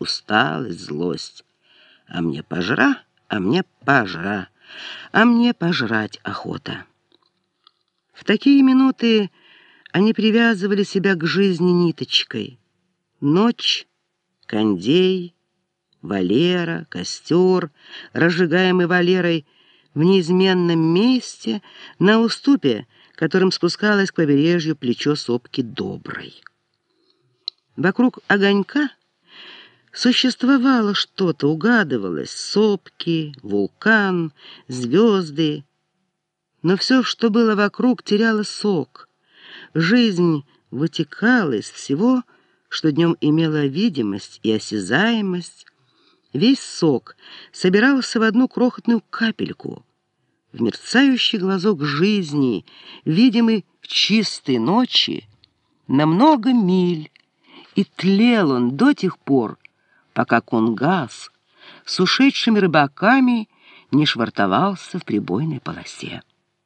усталость, злость. А мне пожра, а мне пожра, а мне пожрать охота. В такие минуты они привязывали себя к жизни ниточкой. Ночь, кондей, Валера, костер, разжигаемый Валерой в неизменном месте на уступе, которым спускалось к побережью плечо сопки Доброй. Вокруг огонька существовало что-то, угадывалось: сопки, вулкан, звезды. Но все, что было вокруг, теряло сок. Жизнь вытекала из всего, что днем имело видимость и осязаемость. Весь сок собирался в одну крохотную капельку, в мерцающий глазок жизни, видимый в чистой ночи на много миль, и тлел он до тех пор, пока Кунгас с ушедшими рыбаками не швартовался в прибойной полосе.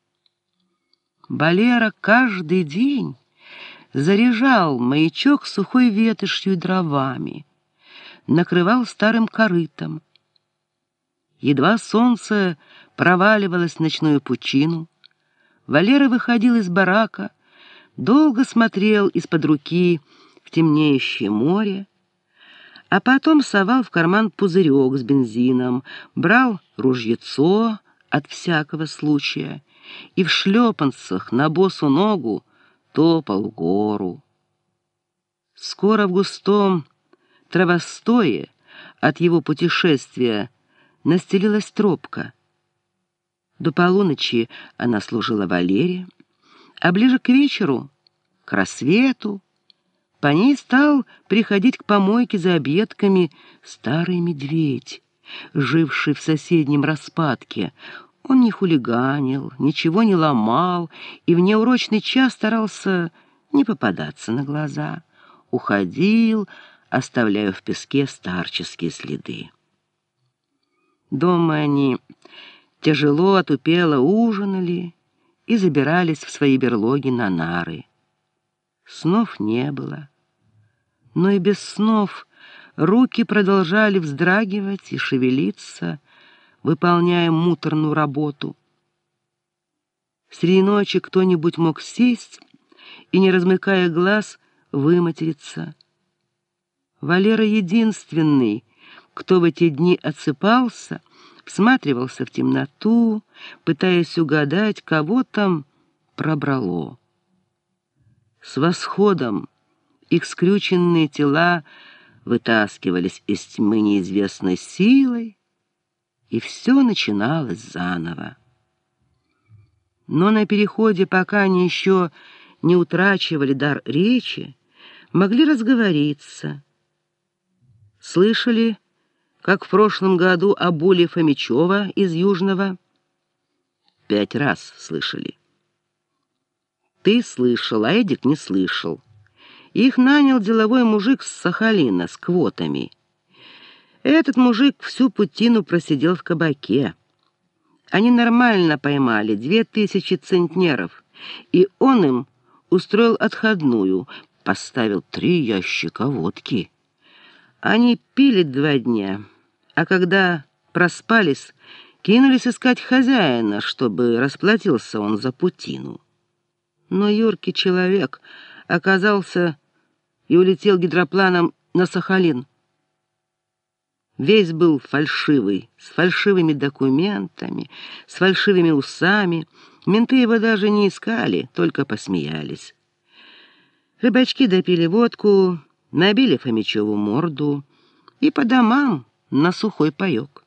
Валера каждый день заряжал маячок сухой ветошью и дровами, накрывал старым корытом. Едва солнце проваливалось в ночную пучину, Валера выходил из барака, долго смотрел из-под руки в темнеющее море, а потом совал в карман пузырек с бензином, брал ружьецо от всякого случая и в шлепанцах на босу ногу топал в гору. Скоро в густом травостое от его путешествия настелилась тропка. До полуночи она служила Валере, а ближе к вечеру, к рассвету, по ней стал приходить к помойке за объедками старый медведь, живший в соседнем распадке. Он не хулиганил, ничего не ломал и в неурочный час старался не попадаться на глаза. Уходил, оставляя в песке старческие следы. Дома они тяжело, отупело ужинали и забирались в свои берлоги на нары. Снов не было, но и без снов руки продолжали вздрагивать и шевелиться, выполняя муторную работу. Среди ночи кто-нибудь мог сесть и, не размыкая глаз, выматериться. Валера единственный, кто в эти дни отсыпался, всматривался в темноту, пытаясь угадать, кого там пробрало. С восходом их скрюченные тела вытаскивались из тьмы неизвестной силой, и все начиналось заново. Но на переходе, пока они еще не утрачивали дар речи, могли разговориться. Слышали, как в прошлом году обули Фомичева из Южного? 5 раз слышали. Ты слышал, а Эдик не слышал. Их нанял деловой мужик с Сахалина, с квотами. Этот мужик всю путину просидел в кабаке. Они нормально поймали 2000 центнеров, и он им устроил отходную, поставил 3 ящика водки. Они пили 2 дня, а когда проспались, кинулись искать хозяина, чтобы расплатился он за путину. Но юркий человек оказался и улетел гидропланом на Сахалин. Весь был фальшивый, с фальшивыми документами, с фальшивыми усами. Менты его даже не искали, только посмеялись. Рыбачки допили водку, набили Фомичеву морду и по домам на сухой паёк.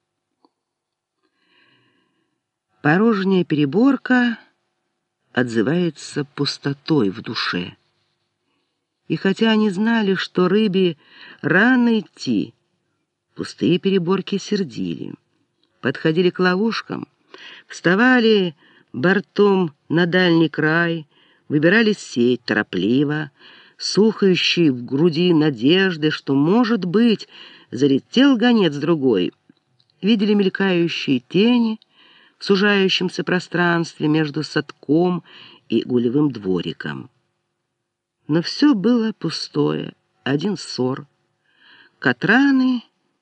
Порожняя переборка отзывается пустотой в душе. И хотя они знали, что рыбе рано идти, пустые переборки сердили. Подходили к ловушкам, вставали бортом на дальний край, выбирали сеть торопливо, сухающей в груди надежды, что, может быть, залетел гонец другой. Видели мелькающие тени в сужающемся пространстве между садком и гулевым двориком. Но все было пустое, один ссор. Катраны